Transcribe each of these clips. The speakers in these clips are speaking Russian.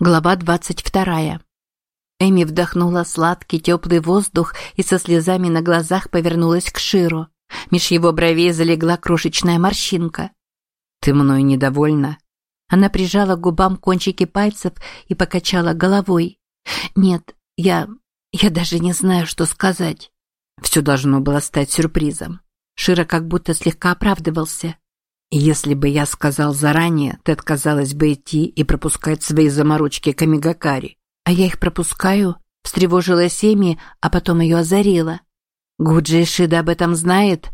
Глава 22. Эми вдохнула сладкий теплый воздух и со слезами на глазах повернулась к Ширу. Меж его бровей залегла крошечная морщинка. «Ты мной недовольна?» Она прижала к губам кончики пальцев и покачала головой. «Нет, я даже не знаю, что сказать». Все должно было стать сюрпризом. Шира как будто слегка оправдывался. «Если бы я сказал заранее, ты отказалась бы идти и пропускать свои заморочки к Амигакари». «А я их пропускаю?» – встревожилась Эми, а потом ее озарило. «Гуджи Ишида об этом знает?»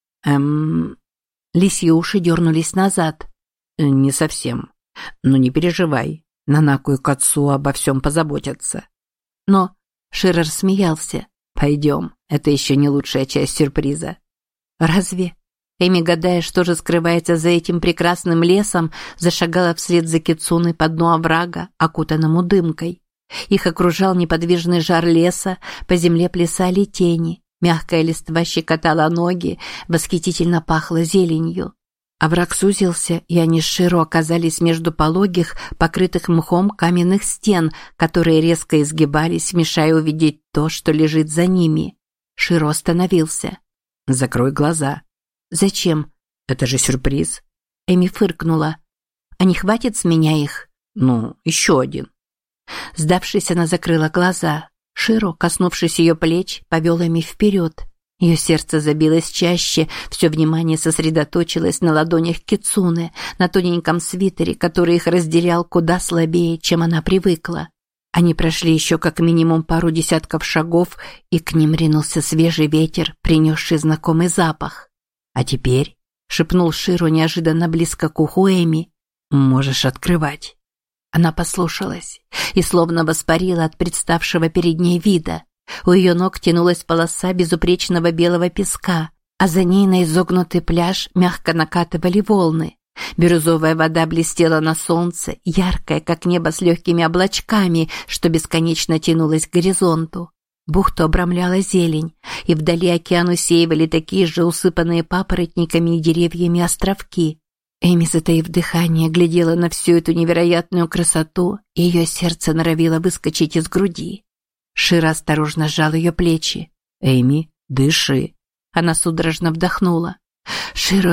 Лисьи уши дернулись назад. «Не совсем. Но не переживай. Нанаку и Кацу обо всем позаботятся». «Но...» – Шира рассмеялся. «Пойдем. Это еще не лучшая часть сюрприза». «Разве?» Эми, гадая, что же скрывается за этим прекрасным лесом, зашагала вслед за Кицуной по дну оврага, окутанному дымкой. Их окружал неподвижный жар леса, по земле плясали тени, мягкая листва щекотала ноги, восхитительно пахло зеленью. Овраг сузился, и они с Широ оказались между пологих, покрытых мхом каменных стен, которые резко изгибались, мешая увидеть то, что лежит за ними. Широ остановился. «Закрой глаза». «Зачем?» «Это же сюрприз». Эми фыркнула. «А не хватит с меня их?» «Ну, еще один». Сдавшись, она закрыла глаза. Широ, коснувшись ее плеч, повел Эми вперед. Ее сердце забилось чаще, все внимание сосредоточилось на ладонях Кицуны, на тоненьком свитере, который их разделял куда слабее, чем она привыкла. Они прошли еще как минимум пару десятков шагов, и к ним ринулся свежий ветер, принесший знакомый запах. «А теперь», — шепнул Широ неожиданно близко к уху Эми, — «можешь открывать». Она послушалась и словно воспарила от представшего перед ней вида. У ее ног тянулась полоса безупречного белого песка, а за ней на изогнутый пляж мягко накатывали волны. Бирюзовая вода блестела на солнце, яркая, как небо с легкими облачками, что бесконечно тянулось к горизонту. Бухту обрамляла зелень, и вдали океан усеивали такие же усыпанные папоротниками и деревьями островки. Эми, затаив дыхание, глядела на всю эту невероятную красоту, и ее сердце норовило выскочить из груди. Шира осторожно сжал ее плечи. «Эми, дыши!» Она судорожно вдохнула. «Широ,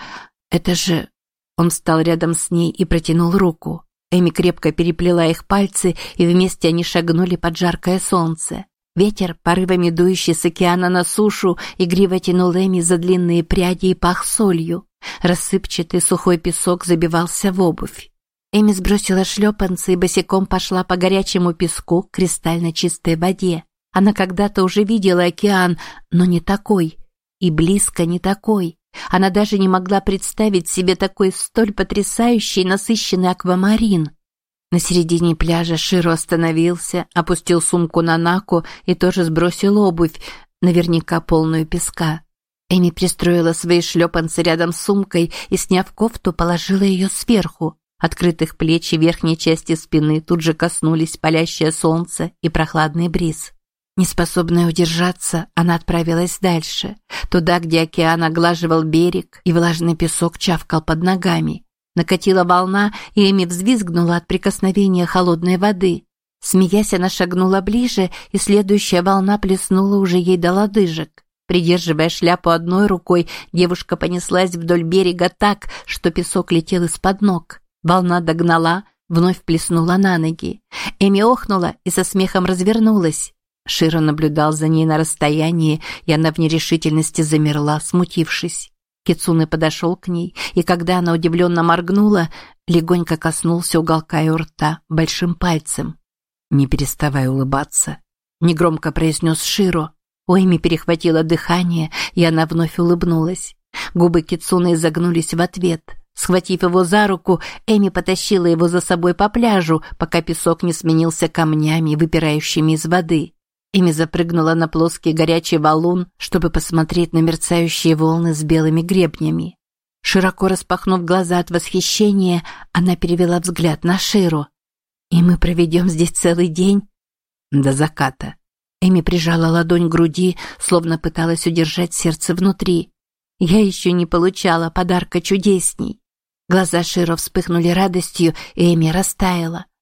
это же...» Он встал рядом с ней и протянул руку. Эми крепко переплела их пальцы, и вместе они шагнули под жаркое солнце. Ветер, порывами дующий с океана на сушу, игриво тянул Эми за длинные пряди и пах солью. Рассыпчатый сухой песок забивался в обувь. Эми сбросила шлепанцы и босиком пошла по горячему песку к кристально чистой воде. Она когда-то уже видела океан, но не такой. И близко не такой. Она даже не могла представить себе такой столь потрясающий насыщенный аквамарин. На середине пляжа Широ остановился, опустил сумку на наку и тоже сбросил обувь, наверняка полную песка. Эми пристроила свои шлепанцы рядом с сумкой и, сняв кофту, положила ее сверху. Открытых плеч и верхней части спины тут же коснулись палящее солнце и прохладный бриз. Неспособная удержаться, она отправилась дальше, туда, где океан оглаживал берег и влажный песок чавкал под ногами. Накатила волна, и Эми взвизгнула от прикосновения холодной воды. Смеясь, она шагнула ближе, и следующая волна плеснула уже ей до лодыжек. Придерживая шляпу одной рукой, девушка понеслась вдоль берега так, что песок летел из-под ног. Волна догнала, вновь плеснула на ноги. Эми охнула и со смехом развернулась. Широ наблюдал за ней на расстоянии, и она в нерешительности замерла, смутившись. Кицуне подошел к ней, и когда она удивленно моргнула, легонько коснулся уголка ее рта большим пальцем. «Не переставай улыбаться», — негромко произнес Широ. У Эми перехватило дыхание, и она вновь улыбнулась. Губы Кицуне изогнулись в ответ. Схватив его за руку, Эми потащила его за собой по пляжу, пока песок не сменился камнями, выпирающими из воды. Эми запрыгнула на плоский горячий валун, чтобы посмотреть на мерцающие волны с белыми гребнями. Широко распахнув глаза от восхищения, она перевела взгляд на Широ. «И мы проведем здесь целый день?» «До заката». Эми прижала ладонь к груди, словно пыталась удержать сердце внутри. «Я еще не получала подарка чудесней». Глаза Широ вспыхнули радостью, и Эми растаяла.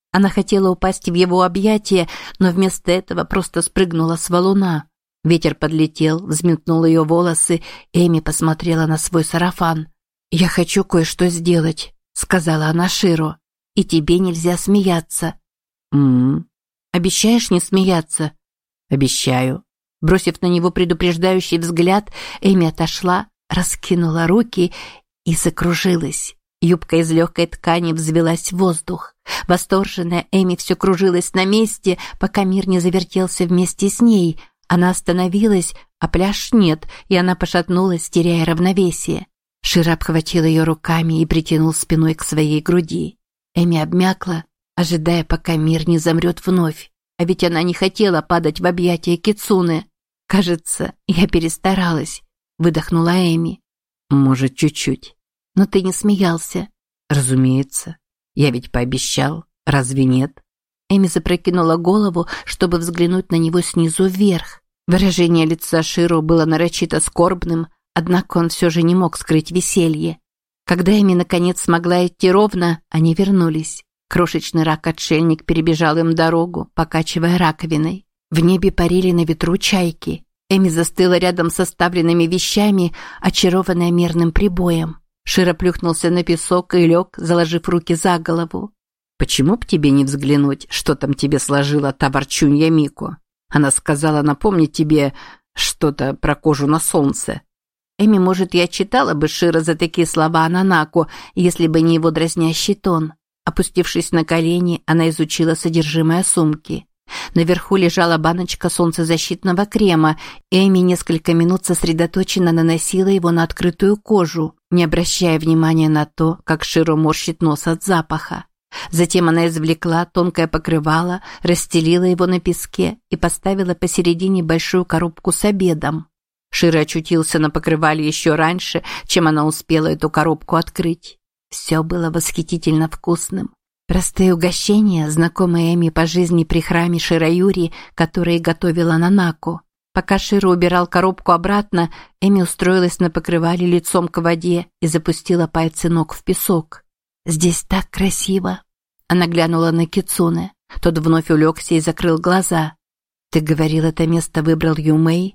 Она хотела упасть в его объятия, но вместо этого просто спрыгнула с валуна. Ветер подлетел, взметнул ее волосы, и Эми посмотрела на свой сарафан. «Я хочу кое-что сделать», — сказала она Широ. «И тебе нельзя смеяться». «Обещаешь не смеяться?» «Обещаю». Бросив на него предупреждающий взгляд, Эми отошла, раскинула руки и закружилась. Юбка из легкой ткани взвелась в воздух. Восторженная Эми все кружилась на месте, пока мир не завертелся вместе с ней. Она остановилась, а пляж нет, и она пошатнулась, теряя равновесие. Широ обхватил ее руками и притянул спиной к своей груди. Эми обмякла, ожидая, пока мир не замрет вновь. А ведь она не хотела падать в объятия Кицуне. «Кажется, я перестаралась», — выдохнула Эми. «Может, чуть-чуть. Но ты не смеялся». «Разумеется. Я ведь пообещал. Разве нет?» Эми запрокинула голову, чтобы взглянуть на него снизу вверх. Выражение лица Широ было нарочито скорбным, однако он все же не мог скрыть веселье. Когда Эми наконец смогла идти ровно, они вернулись. Крошечный рак-отшельник перебежал им дорогу, покачивая раковиной. В небе парили на ветру чайки. Эми застыла рядом с оставленными вещами, очарованная мерным прибоем. Широ плюхнулся на песок и лег, заложив руки за голову. «Почему б тебе не взглянуть, что там тебе сложила та ворчунья Мико? Она сказала напомнить тебе что-то про кожу на солнце». Эми, может, я читала бы Широ за такие слова Нанако, если бы не его дразнящий тон. Опустившись на колени, она изучила содержимое сумки. Наверху лежала баночка солнцезащитного крема, и Эми несколько минут сосредоточенно наносила его на открытую кожу, не обращая внимания на то, как Широ морщит нос от запаха. Затем она извлекла тонкое покрывало, расстелила его на песке и поставила посередине большую коробку с обедом. Широ очутился на покрывале еще раньше, чем она успела эту коробку открыть. Все было восхитительно вкусным. Простые угощения, знакомые Эми по жизни при храме Шираюри, которые готовила Нанако. Пока Широ убирал коробку обратно, Эми устроилась на покрывале лицом к воде и запустила пальцы ног в песок. «Здесь так красиво!» Она глянула на Кицуне. Тот вновь улегся и закрыл глаза. «Ты говорил, это место выбрал Юмэй?»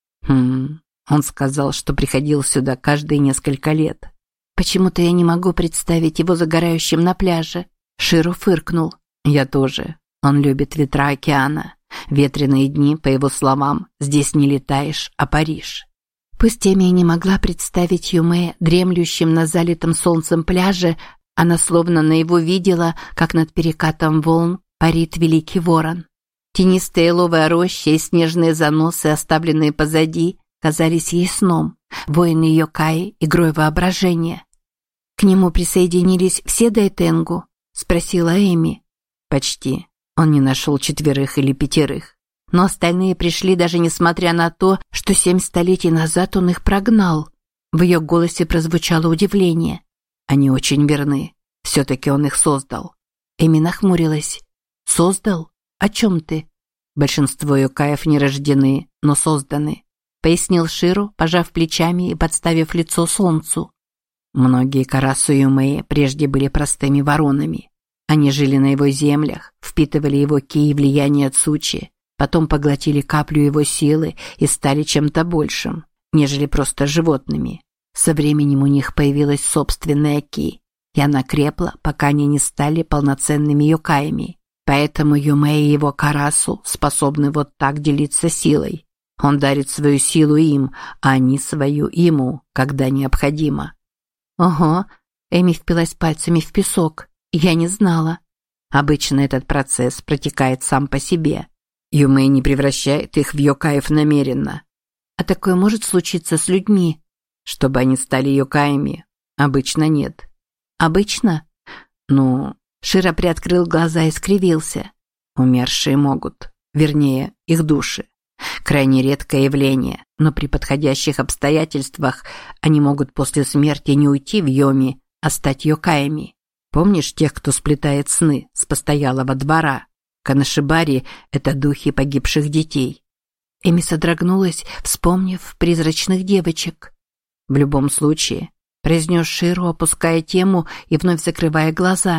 Он сказал, что приходил сюда каждые несколько лет. «Почему-то я не могу представить его загорающим на пляже». Широ фыркнул. «Я тоже. Он любит ветра океана. Ветреные дни, по его словам, здесь не летаешь, а паришь». Пусть Эми не могла представить Юмэ дремлющим на залитом солнцем пляже, она словно наяву видела, как над перекатом волн парит великий ворон. Тенистая еловая роща и снежные заносы, оставленные позади, казались ей сном, воины Йокаи игрой воображения. «К нему присоединились все Дайтенгу?» – спросила Эми. «Почти. Он не нашел 4 или 5. Но остальные пришли, даже несмотря на то, что 7 столетий назад он их прогнал». В ее голосе прозвучало удивление. «Они очень верны. Все-таки он их создал». Эми нахмурилась. «Создал? О чем ты?» «Большинство Йокаев не рождены, но созданы», — пояснил Широ, пожав плечами и подставив лицо солнцу. Многие Карасу Юмэи прежде были простыми воронами. Они жили на его землях, впитывали его ки и влияние Цучи, потом поглотили каплю его силы и стали чем-то большим, нежели просто животными. Со временем у них появилась собственная ки, и она крепла, пока они не стали полноценными Йокаями. Поэтому Юмэй и его Карасу способны вот так делиться силой. Он дарит свою силу им, а они свою ему, когда необходимо. Ого, Эми впилась пальцами в песок. Я не знала. Обычно этот процесс протекает сам по себе. Юмэй не превращает их в Йокаев намеренно. А такое может случиться с людьми? Чтобы они стали Йокаями? Обычно нет. Обычно? Ну... Широ приоткрыл глаза и скривился. Умершие могут, вернее, их души. Крайне редкое явление, но при подходящих обстоятельствах они могут после смерти не уйти в Йоми, а стать Йокаями. Помнишь тех, кто сплетает сны с постоялого двора? Канашибари – это духи погибших детей. Эми содрогнулась, вспомнив призрачных девочек. В любом случае, произнес Широ, опуская тему и вновь закрывая глаза.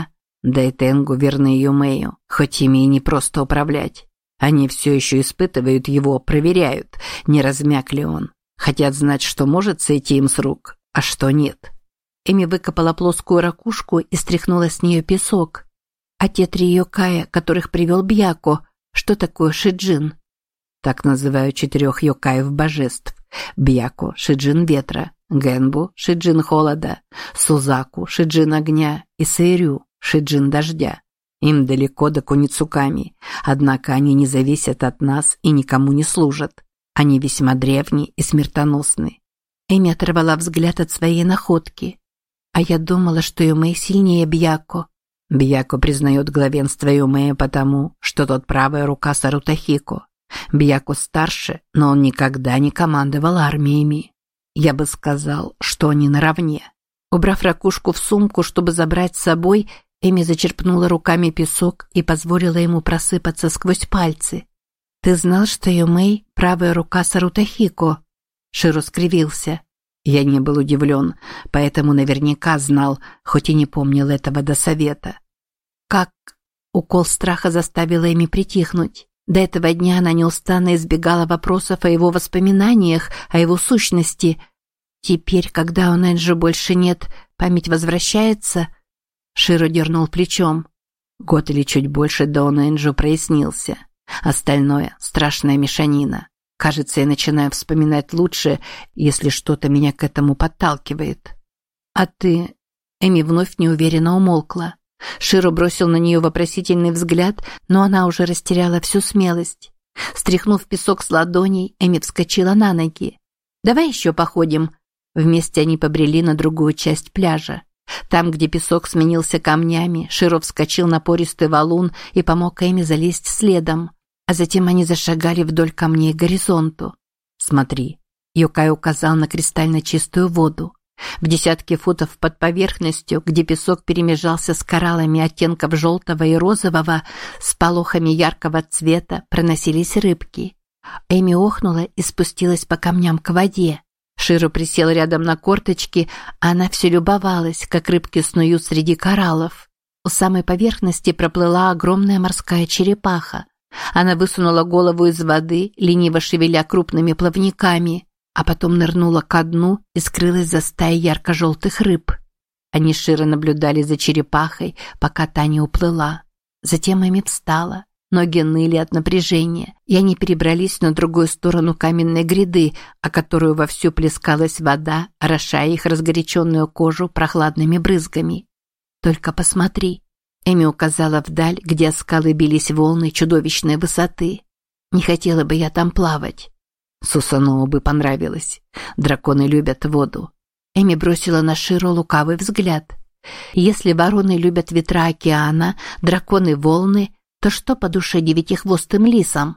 Да и Тенгу верны Юмею, хоть ими и не просто управлять. Они все еще испытывают его, проверяют, не размяк ли он. Хотят знать, что может сойти им с рук, а что нет. Эми выкопала плоскую ракушку и стряхнула с нее песок. А те 3 йокая, которых привел Бьяко, что такое шиджин? Так называют 4 йокаев-божеств. Бьяко – шиджин ветра, Генбу – шиджин холода, Сузаку – шиджин огня и Сэйрю – шиджин дождя. Им далеко до Куницуками, однако они не зависят от нас и никому не служат. Они весьма древние и смертоносны. Эми оторвала взгляд от своей находки. А я думала, что Юмей сильнее Бьяко. Бьяко признает главенство Юмея потому, что тот правая рука Сарутахико. Бьяко старше, но он никогда не командовал армиями. Я бы сказал, что они наравне. Убрав ракушку в сумку, чтобы забрать с собой, Эми зачерпнула руками песок и позволила ему просыпаться сквозь пальцы. «Ты знал, что Юмей – правая рука Сарутахико?» Широ скривился. Я не был удивлен, поэтому наверняка знал, хоть и не помнил этого до совета. Как? Укол страха заставил Эми притихнуть. До этого дня она неустанно избегала вопросов о его воспоминаниях, о его сущности. Теперь, когда у Нэнджи больше нет, память возвращается. Широ дернул плечом. Год или чуть больше до Нэнджи прояснился. Остальное – страшная мешанина. Кажется, я начинаю вспоминать лучше, если что-то меня к этому подталкивает. А ты... Эми вновь неуверенно умолкла. Широ бросил на нее вопросительный взгляд, но она уже растеряла всю смелость. Стряхнув песок с ладоней, Эми вскочила на ноги. «Давай еще походим». Вместе они побрели на другую часть пляжа. Там, где песок сменился камнями, Широ вскочил на пористый валун и помог Эми залезть следом. А затем они зашагали вдоль камней к горизонту. «Смотри», — Йокай указал на кристально чистую воду. В десятке футов под поверхностью, где песок перемежался с кораллами оттенков желтого и розового, с полохами яркого цвета проносились рыбки. Эми охнула и спустилась по камням к воде. Широ присел рядом на корточки, а она все любовалась, как рыбки снуют среди кораллов. У самой поверхности проплыла огромная морская черепаха. Она высунула голову из воды, лениво шевеля крупными плавниками, а потом нырнула ко дну и скрылась за стаей ярко-желтых рыб. Они широ наблюдали за черепахой, пока та не уплыла. Затем Эми встала. Ноги ныли от напряжения, и они перебрались на другую сторону каменной гряды, о которую вовсю плескалась вода, орошая их разгоряченную кожу прохладными брызгами. «Только посмотри», — Эми указала вдаль, где от скалы бились волны чудовищной высоты. «Не хотела бы я там плавать». Сусаноу бы понравилось. Драконы любят воду. Эми бросила на Широ лукавый взгляд. Если вороны любят ветра океана, драконы волны, то что по душе девятихвостым лисам?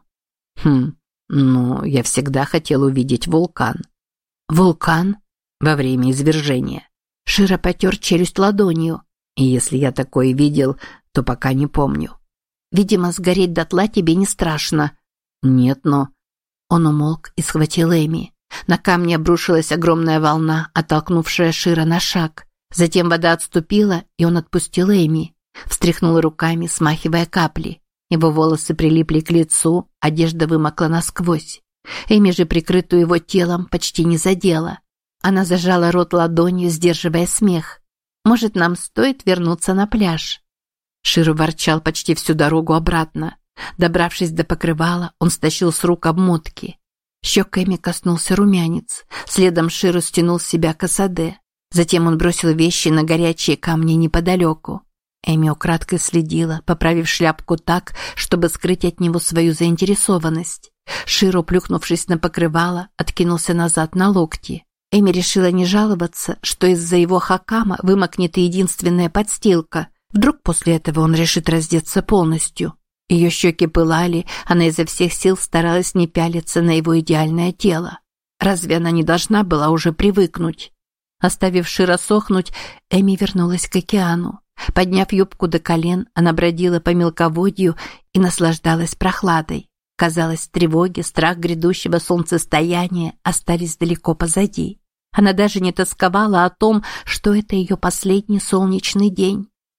Я всегда хотел увидеть вулкан. Вулкан? Во время извержения. Широ потер челюсть ладонью. И если я такое видел, то пока не помню. Видимо, сгореть дотла тебе не страшно. Нет, но... Он умолк и схватил Эми. На камне обрушилась огромная волна, оттолкнувшая Широ на шаг. Затем вода отступила, и он отпустил Эми. Встряхнул руками, смахивая капли. Его волосы прилипли к лицу, одежда вымокла насквозь. Эми же, прикрытую его телом, почти не задела. Она зажала рот ладонью, сдерживая смех. «Может, нам стоит вернуться на пляж?» Широ ворчал почти всю дорогу обратно. Добравшись до покрывала, он стащил с рук обмотки. Щек Эми коснулся румянец. Следом Широ стянул с себя косаде. Затем он бросил вещи на горячие камни неподалеку. Эми украдкой следила, поправив шляпку так, чтобы скрыть от него свою заинтересованность. Широ, плюхнувшись на покрывало, откинулся назад на локти. Эми решила не жаловаться, что из-за его хакама вымокнет и единственная подстилка. Вдруг после этого он решит раздеться полностью. Ее щеки пылали, она изо всех сил старалась не пялиться на его идеальное тело. Разве она не должна была уже привыкнуть? Оставив Широ сохнуть, Эми вернулась к океану. Подняв юбку до колен, она бродила по мелководью и наслаждалась прохладой. Казалось, тревоги, страх грядущего солнцестояния остались далеко позади. Она даже не тосковала о том, что это ее последний солнечный день.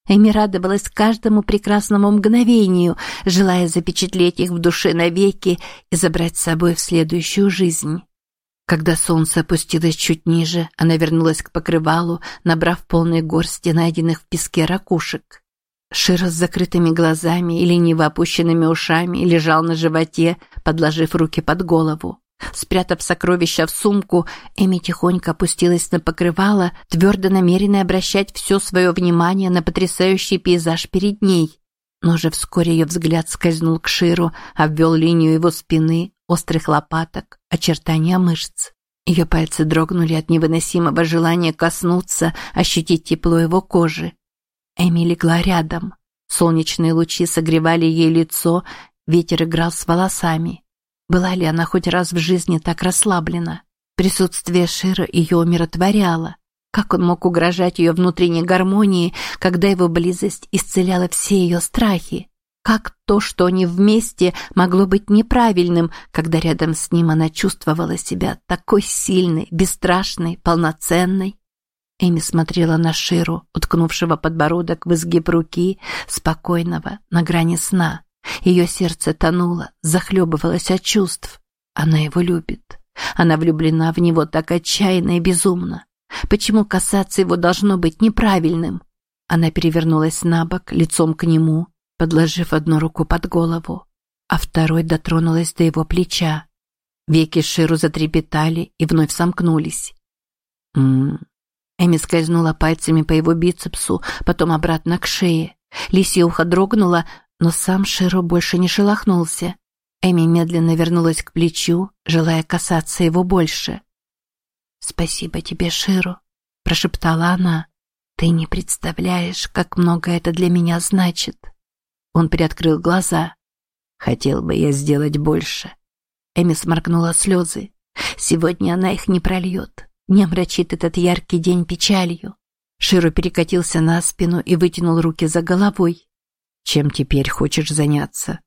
Эми радовалась каждому прекрасному мгновению, желая запечатлеть их в душе навеки и забрать с собой в следующую жизнь. Когда солнце опустилось чуть ниже, она вернулась к покрывалу, набрав полные горсти найденных в песке ракушек. Широ с закрытыми глазами и лениво опущенными ушами лежал на животе, подложив руки под голову. Спрятав сокровища в сумку, Эми тихонько опустилась на покрывало, твердо намеренная обращать все свое внимание на потрясающий пейзаж перед ней. Но уже вскоре ее взгляд скользнул к Ширу, обвел линию его спины, острых лопаток, очертания мышц. Ее пальцы дрогнули от невыносимого желания коснуться, ощутить тепло его кожи. Эми легла рядом. Солнечные лучи согревали ей лицо, ветер играл с волосами. Была ли она хоть раз в жизни так расслаблена? Присутствие Шира ее умиротворяло. Как он мог угрожать ее внутренней гармонии, когда его близость исцеляла все ее страхи? Как то, что они вместе, могло быть неправильным, когда рядом с ним она чувствовала себя такой сильной, бесстрашной, полноценной? Эми смотрела на Ширу, уткнувшего подбородок в изгиб руки, спокойного, на грани сна. Ее сердце тонуло, захлебывалось от чувств. Она его любит. Она влюблена в него так отчаянно и безумно. Почему касаться его должно быть неправильным? Она перевернулась на бок, лицом к нему, подложив одну руку под голову, а второй дотронулась до его плеча. Веки Ширу затрепетали и вновь сомкнулись. Эми скользнула пальцами по его бицепсу, потом обратно к шее. Лисье ухо дрогнуло, но сам Широ больше не шелохнулся. Эми медленно вернулась к плечу, желая касаться его больше. «Спасибо тебе, Широ», – прошептала она. «Ты не представляешь, как много это для меня значит». Он приоткрыл глаза. «Хотел бы я сделать больше». Эми сморгнула слезы. Сегодня она их не прольет, не омрачит этот яркий день печалью. Широ перекатился на спину и вытянул руки за головой. «Чем теперь хочешь заняться?»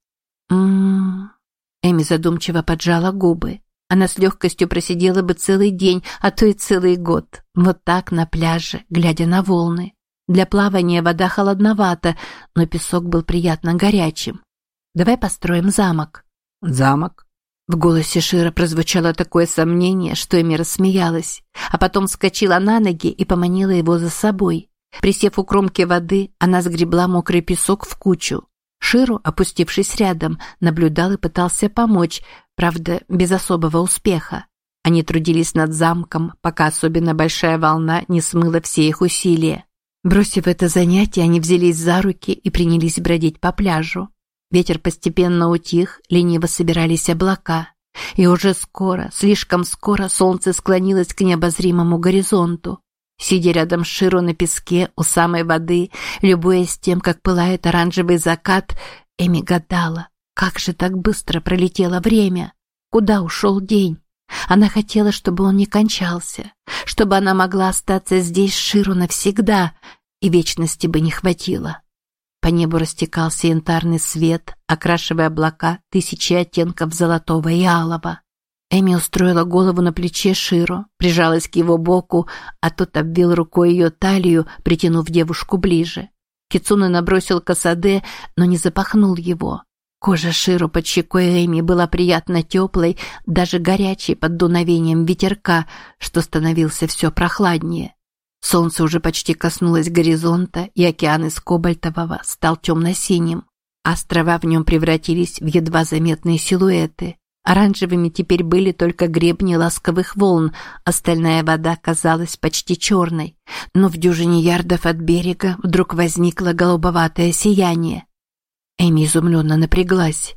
Эми задумчиво поджала губы. Она с легкостью просидела бы целый день, а то и целый год, вот так на пляже, глядя на волны. Для плавания вода холодновата, но песок был приятно горячим. «Давай построим замок». «Замок?» В голосе Шира прозвучало такое сомнение, что Эми рассмеялась, а потом вскочила на ноги и поманила его за собой. Присев у кромки воды, она сгребла мокрый песок в кучу. Ширу, опустившись рядом, наблюдал и пытался помочь, правда, без особого успеха. Они трудились над замком, пока особенно большая волна не смыла все их усилия. Бросив это занятие, они взялись за руки и принялись бродить по пляжу. Ветер постепенно утих, лениво собирались облака. И уже скоро, слишком скоро солнце склонилось к необозримому горизонту. Сидя рядом с Широ на песке у самой воды, любуясь тем, как пылает оранжевый закат, Эми гадала, как же так быстро пролетело время, куда ушел день. Она хотела, чтобы он не кончался, чтобы она могла остаться здесь с Широ навсегда, и вечности бы не хватило. По небу растекался янтарный свет, окрашивая облака тысячи оттенков золотого и алого. Эми устроила голову на плече Широ, прижалась к его боку, а тот обвил рукой ее талию, притянув девушку ближе. Кицуне набросил косаде, но не запахнул его. Кожа Широ под щекой Эми была приятно теплой, даже горячей под дуновением ветерка, что становился все прохладнее. Солнце уже почти коснулось горизонта, и океан из кобальтового стал темно-синим. Острова в нем превратились в едва заметные силуэты. Оранжевыми теперь были только гребни ласковых волн, остальная вода казалась почти черной, но в дюжине ярдов от берега вдруг возникло голубоватое сияние. Эми изумленно напряглась.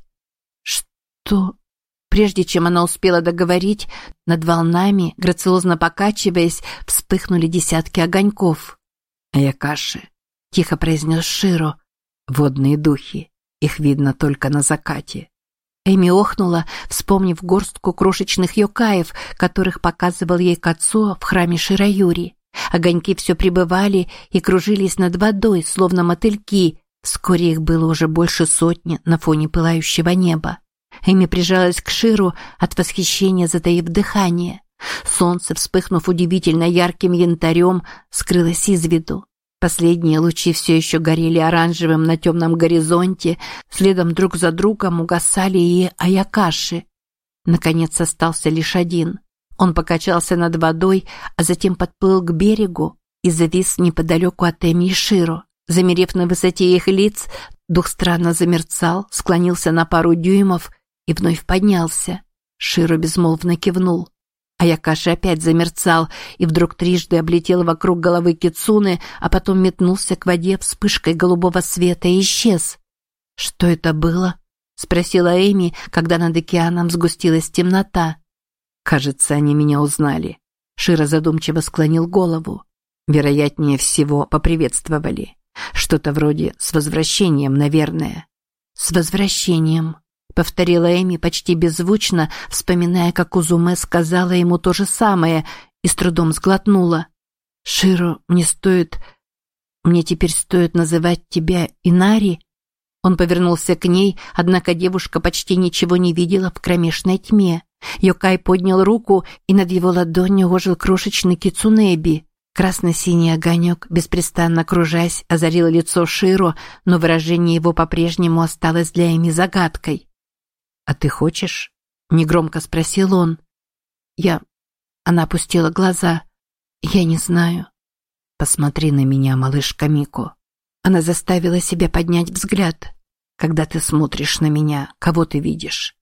«Что?» Прежде чем она успела договорить, над волнами, грациозно покачиваясь, вспыхнули десятки огоньков. «Аякаши», — тихо произнес Широ, — «водные духи, их видно только на закате». Эми охнула, вспомнив горстку крошечных йокаев, которых показывал ей Кацуо в храме Шираюри. Огоньки все прибывали и кружились над водой, словно мотыльки. Вскоре их было уже больше сотни на фоне пылающего неба. Эми прижалась к Ширу, от восхищения затаив дыхание. Солнце, вспыхнув удивительно ярким янтарем, скрылось из виду. Последние лучи все еще горели оранжевым на темном горизонте, следом друг за другом угасали и Аякаши. Наконец остался лишь один. Он покачался над водой, а затем подплыл к берегу и завис неподалеку от Эми и Широ. Замерев на высоте их лиц, дух странно замерцал, склонился на пару дюймов и вновь поднялся. Широ безмолвно кивнул. Аякаши опять замерцал и вдруг трижды облетел вокруг головы Кицуны, а потом метнулся к воде вспышкой голубого света и исчез. «Что это было?» – спросила Эми, когда над океаном сгустилась темнота. «Кажется, они меня узнали». Широ задумчиво склонил голову. Вероятнее всего, поприветствовали. Что-то вроде «с возвращением», наверное. «С возвращением», — повторила Эми почти беззвучно, вспоминая, как Узуме сказала ему то же самое, и с трудом сглотнула. «Широ, мне теперь стоит называть тебя Инари?» Он повернулся к ней, однако девушка почти ничего не видела в кромешной тьме. Йокай поднял руку, и над его ладонью ожил крошечный кицунеби. Красно-синий огонек, беспрестанно кружась, озарил лицо Широ, но выражение его по-прежнему осталось для Эми загадкой. «А ты хочешь?» – негромко спросил он. Она опустила глаза. «Я не знаю». «Посмотри на меня, малышка Мико». Она заставила себя поднять взгляд. «Когда ты смотришь на меня, кого ты видишь?»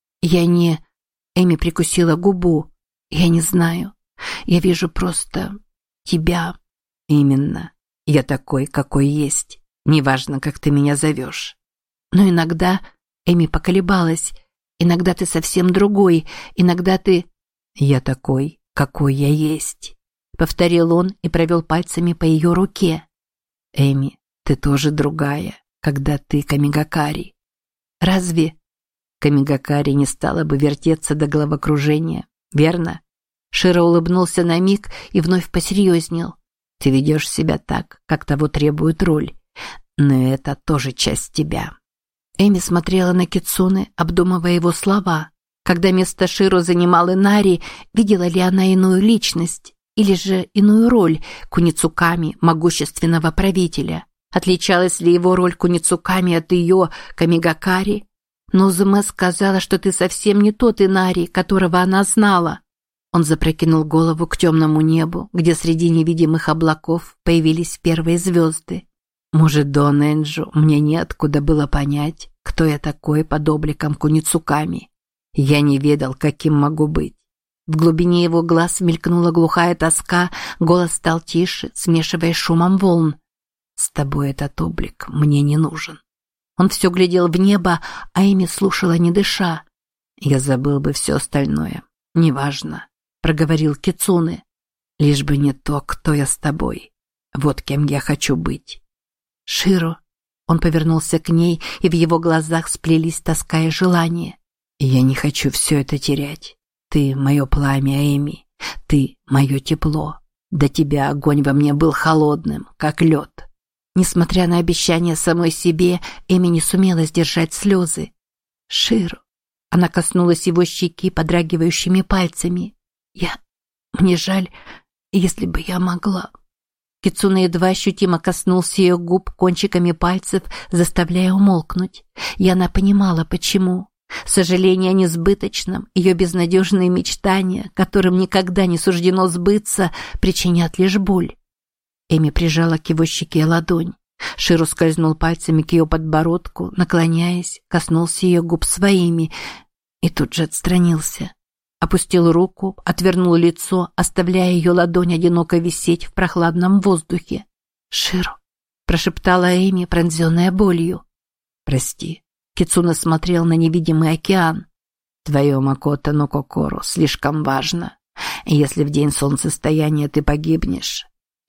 Эми прикусила губу. «Я не знаю. Я вижу просто тебя». «Именно. Я такой, какой есть. Неважно, как ты меня зовешь». «Но иногда...» Эми поколебалась. «Иногда ты совсем другой. Иногда ты...» «Я такой, какой я есть», — повторил он и провел пальцами по ее руке. «Эми, ты тоже другая, когда ты Камигакари». «Разве?» Камигакари не стала бы вертеться до головокружения, верно? Широ улыбнулся на миг и вновь посерьезнел. «Ты ведешь себя так, как того требует роль, но это тоже часть тебя». Эми смотрела на Кицуне, обдумывая его слова. Когда место Широ занимал Инари, видела ли она иную личность или же иную роль Куницуками, могущественного правителя? Отличалась ли его роль Куницуками от ее Камигакари? Но Узуме сказала, что ты совсем не тот Инари, которого она знала. Он запрокинул голову к темному небу, где среди невидимых облаков появились первые звезды. Может, до Нэнджу мне неоткуда было понять, кто я такой под обликом Куницуками. Я не ведал, каким могу быть. В глубине его глаз мелькнула глухая тоска, голос стал тише, смешиваясь шумом волн. «С тобой этот облик мне не нужен». Он все глядел в небо, а Эми слушала, не дыша. «Я забыл бы все остальное. Неважно», — проговорил Кицуне. «Лишь бы не то, кто я с тобой. Вот кем я хочу быть». «Широ». Он повернулся к ней, и в его глазах сплелись тоска и желание. «Я не хочу все это терять. Ты — мое пламя, Эми. Ты — мое тепло. До тебя огонь во мне был холодным, как лед». Несмотря на обещание самой себе, Эми не сумела сдержать слезы. «Широ». Она коснулась его щеки подрагивающими пальцами. Мне жаль, если бы я могла». Кицуне едва ощутимо коснулся ее губ кончиками пальцев, заставляя умолкнуть. И она понимала, почему. Сожаление о несбыточном, ее безнадежные мечтания, которым никогда не суждено сбыться, причинят лишь боль. Эми прижала к его щеке ладонь. Широ скользнул пальцами к ее подбородку, наклоняясь, коснулся ее губ своими и тут же отстранился. Опустил руку, отвернул лицо, оставляя ее ладонь одиноко висеть в прохладном воздухе. «Широ», – прошептала Эми, пронзенная болью. «Прости». Кицуне смотрел на невидимый океан. «Твое Макото но Кокоро слишком важно. Если в день солнцестояния ты погибнешь...»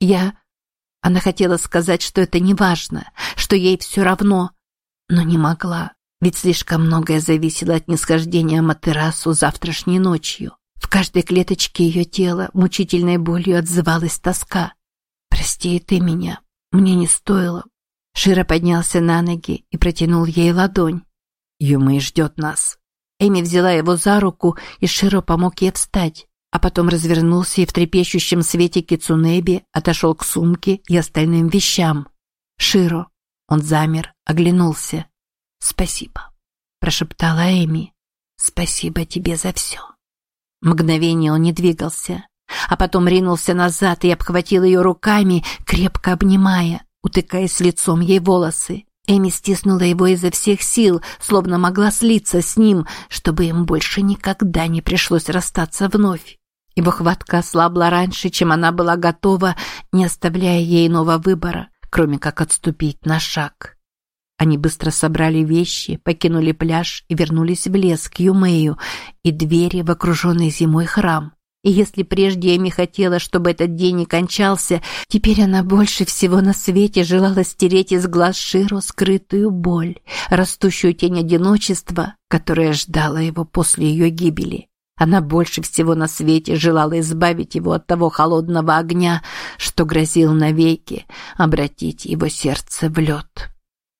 Она хотела сказать, что это не важно, что ей все равно, но не могла. Ведь слишком многое зависело от нисхождения Аматерасу завтрашней ночью. В каждой клеточке ее тела мучительной болью отзывалась тоска. «Прости и ты меня. Мне не стоило». Широ поднялся на ноги и протянул ей ладонь. «Юмэй ждет нас». Эми взяла его за руку, и Широ помог ей встать. а потом развернулся и в трепещущем свете кицунэби отошел к сумке и остальным вещам. «Широ!» Он замер, оглянулся. «Спасибо», – прошептала Эми. «Спасибо тебе за все». Мгновение он не двигался, а потом ринулся назад и обхватил ее руками, крепко обнимая, утыкаясь лицом ей в волосы. Эми стиснула его изо всех сил, словно могла слиться с ним, чтобы им больше никогда не пришлось расстаться вновь. Его хватка ослабла раньше, чем она была готова, не оставляя ей иного выбора, кроме как отступить на шаг. Они быстро собрали вещи, покинули пляж и вернулись в лес к Юмею и двери в окруженный зимой храм. И если прежде Эми хотела, чтобы этот день не кончался, теперь она больше всего на свете желала стереть из глаз Широ скрытую боль, растущую тень одиночества, которая ждала его после ее гибели. Она больше всего на свете желала избавить его от того холодного огня, что грозил навеки обратить его сердце в лед.